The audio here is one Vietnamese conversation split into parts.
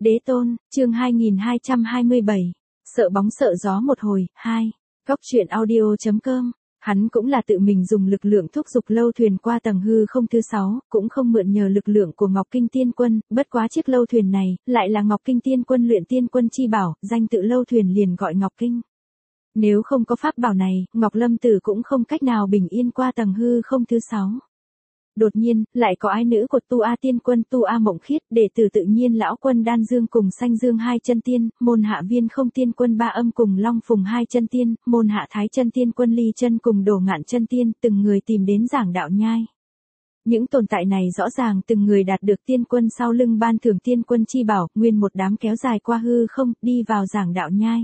Đế tôn, chương 2227. Sợ bóng sợ gió một hồi, 2. Góc truyện audio.com. Hắn cũng là tự mình dùng lực lượng thúc giục lâu thuyền qua tầng hư không thứ 6, cũng không mượn nhờ lực lượng của Ngọc Kinh Tiên Quân, bất quá chiếc lâu thuyền này, lại là Ngọc Kinh Tiên Quân luyện tiên quân chi bảo, danh tự lâu thuyền liền gọi Ngọc Kinh. Nếu không có pháp bảo này, Ngọc Lâm Tử cũng không cách nào bình yên qua tầng hư không thứ 6. Đột nhiên, lại có ái nữ của Tu A Tiên Quân Tu A Mộng Khiết, đệ tử tự nhiên lão quân Đan Dương cùng Sanh Dương hai chân tiên, môn hạ Viên Không Tiên Quân Ba Âm cùng Long Phùng hai chân tiên, môn hạ Thái chân tiên quân Ly chân cùng Đổ Ngạn chân tiên, từng người tìm đến giảng đạo nhai. Những tồn tại này rõ ràng từng người đạt được tiên quân sau lưng ban thưởng tiên quân chi bảo, nguyên một đám kéo dài qua hư không, đi vào giảng đạo nhai.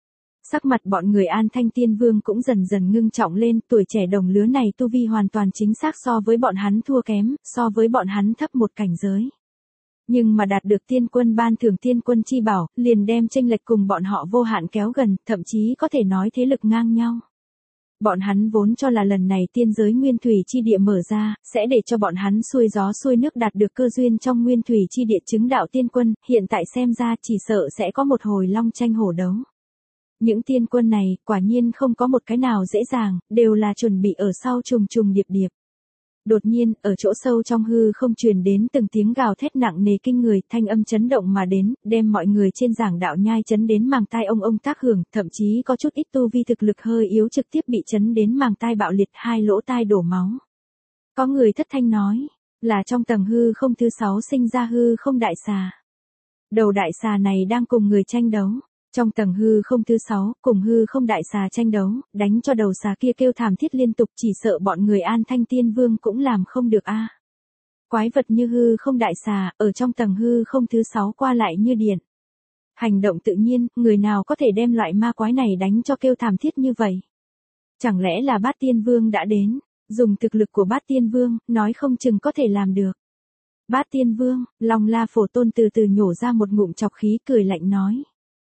Sắc mặt bọn người An Thanh Tiên Vương cũng dần dần ngưng trọng lên, tuổi trẻ đồng lứa này tu vi hoàn toàn chính xác so với bọn hắn thua kém, so với bọn hắn thấp một cảnh giới. Nhưng mà đạt được tiên quân ban thưởng tiên quân chi bảo, liền đem chênh lệch cùng bọn họ vô hạn kéo gần, thậm chí có thể nói thế lực ngang nhau. Bọn hắn vốn cho là lần này tiên giới nguyên thủy chi địa mở ra, sẽ để cho bọn hắn xuôi gió xuôi nước đạt được cơ duyên trong nguyên thủy chi địa chứng đạo tiên quân, hiện tại xem ra chỉ sợ sẽ có một hồi long tranh hổ đấu. Những tiên quân này, quả nhiên không có một cái nào dễ dàng, đều là chuẩn bị ở sau trùng trùng điệp điệp. Đột nhiên, ở chỗ sâu trong hư không truyền đến từng tiếng gào thét nặng nề kinh người, thanh âm chấn động mà đến, đem mọi người trên giảng đạo nhai chấn đến màng tai ông tác hưởng, thậm chí có chút ít tu vi thực lực hơi yếu trực tiếp bị chấn đến màng tai bạo liệt, hai lỗ tai đổ máu. Có người thất thanh nói, là trong tầng hư không thứ 6 sinh ra hư không đại xà. Đầu đại xà này đang cùng người tranh đấu. Trong tầng hư không thứ 6, cùng hư không đại xà tranh đấu, đánh cho đầu xà kia kêu thảm thiết liên tục, chỉ sợ bọn người An Thanh Tiên Vương cũng làm không được a. Quái vật như hư không đại xà, ở trong tầng hư không thứ 6 qua lại như điện. Hành động tự nhiên, người nào có thể đem loại ma quái này đánh cho kêu thảm thiết như vậy? Chẳng lẽ là Bát Tiên Vương đã đến, dùng thực lực của Bát Tiên Vương, nói không chừng có thể làm được. Bát Tiên Vương, Long La Phổ Tôn từ từ nhổ ra một ngụm chọc khí cười lạnh nói.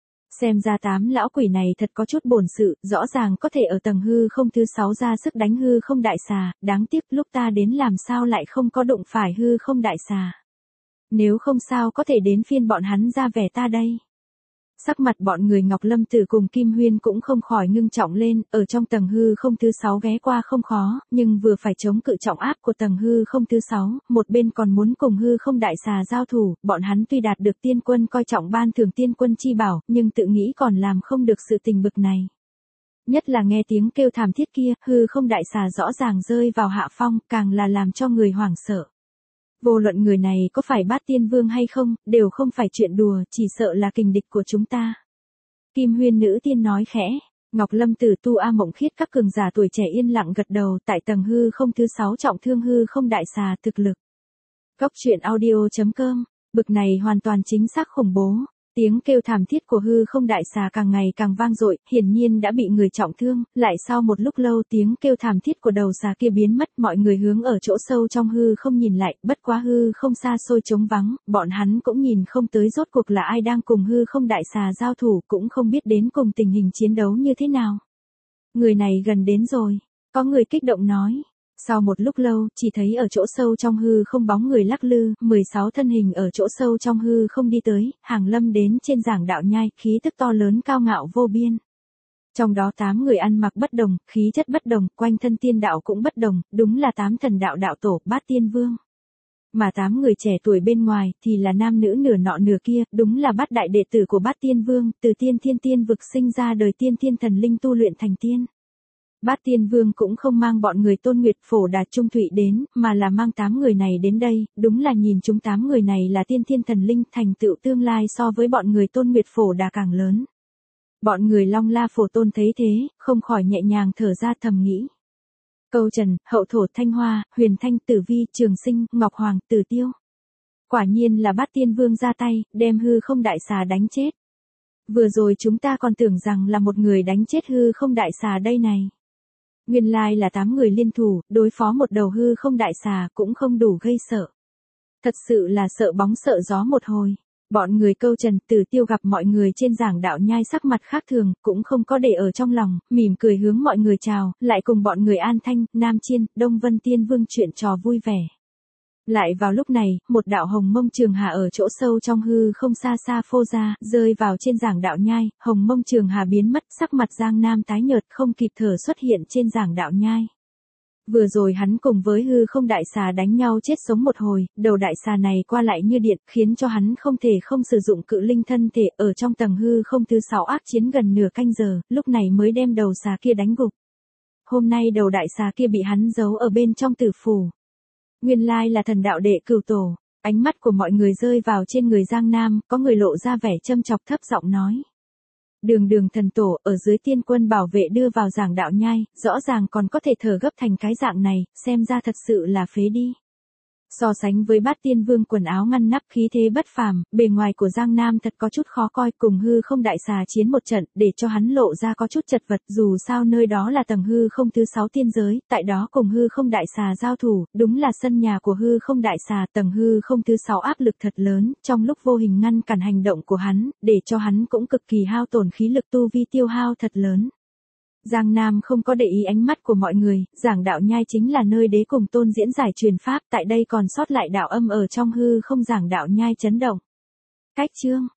Xem ra 8 lão quỷ này thật có chút bổn sự, rõ ràng có thể ở tầng hư không thứ 6 ra sức đánh hư không đại xà, đáng tiếc lúc ta đến làm sao lại không có đụng phải hư không đại xà. Nếu không sao có thể đến phiên bọn hắn ra vẻ ta đây. Sắc mặt bọn người Ngọc Lâm Tử cùng Kim Huyên cũng không khỏi ngưng trọng lên, ở trong tầng hư không thứ 6 ghé qua không khó, nhưng vừa phải chống cự trọng áp của tầng hư không thứ 6, một bên còn muốn cùng hư không đại xà giao thủ, bọn hắn tuy đạt được tiên quân coi trọng ban thưởng tiên quân chi bảo, nhưng tự nghĩ còn làm không được sự tình bực này. Nhất là nghe tiếng kêu thảm thiết kia, hư không đại xà rõ ràng rơi vào hạ phong, càng là làm cho người hoảng sợ. Vô luận người này có phải Bát Tiên Vương hay không, đều không phải chuyện đùa, chỉ sợ là kình địch của chúng ta. Kim Huyên nữ tiên nói khẽ, Ngọc Lâm Tử Tu A Mộng Khiết các cường giả tuổi trẻ yên lặng gật đầu, tại tầng hư không thứ 6 trọng thương hư không đại xà thực lực. Góc truyện audio.com, bực này hoàn toàn chính xác khủng bố. Tiếng kêu thảm thiết của hư không đại xà càng ngày càng vang dội, hiển nhiên đã bị người trọng thương, lại sau một lúc lâu tiếng kêu thảm thiết của đầu xà kia biến mất, mọi người hướng ở chỗ sâu trong hư không nhìn lại, bất quá hư không xa xôi trống vắng, bọn hắn cũng nhìn không tới rốt cuộc là ai đang cùng hư không đại xà giao thủ, cũng không biết đến cùng tình hình chiến đấu như thế nào. Người này gần đến rồi, có người kích động nói. Sau một lúc lâu, chỉ thấy ở chỗ sâu trong hư không bóng người lắc lư, 16 thân hình ở chỗ sâu trong hư không đi tới, hàng lâm đến trên giảng đạo nhai, khí tức to lớn cao ngạo vô biên. Trong đó 8 người ăn mặc bất đồng, khí chất bất đồng, quanh thân tiên đạo cũng bất đồng, đúng là 8 thần đạo đạo tổ, Bát Tiên Vương. Mà 8 người trẻ tuổi bên ngoài, thì là nam nữ nửa nọ nửa kia, đúng là Bát đại đệ tử của Bát Tiên Vương, từ tiên thiên tiên vực sinh ra đời tiên thiên thần linh tu luyện thành tiên. Bát Tiên Vương cũng không mang bọn người Tôn Nguyệt Phổ Đà Trung Thụy đến, mà là mang 8 người này đến đây, đúng là nhìn chúng 8 người này là tiên thiên thần linh, thành tựu tương lai so với bọn người Tôn Nguyệt Phổ Đà càng lớn. Bọn người Long La Phổ Tôn thấy thế, không khỏi nhẹ nhàng thở ra thầm nghĩ. Câu Trần, Hậu Thổ Thanh Hoa, Huyền Thanh Tử Vi, Trường Sinh, Ngọc Hoàng, Tử Tiêu. Quả nhiên là Bát Tiên Vương ra tay, đem hư không đại xà đánh chết. Vừa rồi chúng ta còn tưởng rằng là một người đánh chết hư không đại xà đây này. Nguyên lai là 8 người liên thủ, đối phó một đầu hư không đại xà cũng không đủ gây sợ. Thật sự là sợ bóng sợ gió một hồi. Bọn người Câu Trần, Tử Tiêu gặp mọi người trên giảng đạo nhai sắc mặt khác thường, cũng không có để ở trong lòng, mỉm cười hướng mọi người chào, lại cùng bọn người An Thanh, Nam Chiên, Đông Vân Tiên Vương chuyện trò vui vẻ. Lại vào lúc này, một đạo hồng mông trường hà ở chỗ sâu trong hư không xa xa phô ra, rơi vào trên giảng đạo nhai, hồng mông trường hà biến mất, sắc mặt Giang Nam tái nhợt không kịp thở xuất hiện trên giảng đạo nhai. Vừa rồi hắn cùng với hư không đại xà đánh nhau chết sống một hồi, đầu đại xà này qua lại như điện, khiến cho hắn không thể không sử dụng cự linh thân thể ở trong tầng hư không thứ 6 ác chiến gần nửa canh giờ, lúc này mới đem đầu xà kia đánh gục. Hôm nay đầu đại xà kia bị hắn giấu ở bên trong tử phủ. Nguyên lai là thần đạo đệ Cửu Tổ. Ánh mắt của mọi người rơi vào trên người Giang Nam, có người lộ ra vẻ châm chọc thấp giọng nói. Đường thần tổ ở dưới tiên quân bảo vệ đưa vào giảng đạo nhai, rõ ràng còn có thể thở gấp thành cái dạng này, xem ra thật sự là phế đi. So sánh với Bát Tiên Vương quần áo ngăn nắp khí thế bất phàm, bề ngoài của Giang Nam thật có chút khó coi, cùng hư không đại xà chiến một trận, để cho hắn lộ ra có chút chật vật, dù sao nơi đó là tầng hư không thứ 6 tiên giới, tại đó cùng hư không đại xà giao thủ, đúng là sân nhà của hư không đại xà, tầng hư không thứ 6 áp lực thật lớn, trong lúc vô hình ngăn cản hành động của hắn, để cho hắn cũng cực kỳ hao tổn khí lực tu vi tiêu hao thật lớn. Giang Nam không có để ý ánh mắt của mọi người, giảng đạo nhai chính là nơi đế cùng tôn diễn giải truyền pháp, tại đây còn sót lại đạo âm ở trong hư không giảng đạo nhai chấn động. Cách chương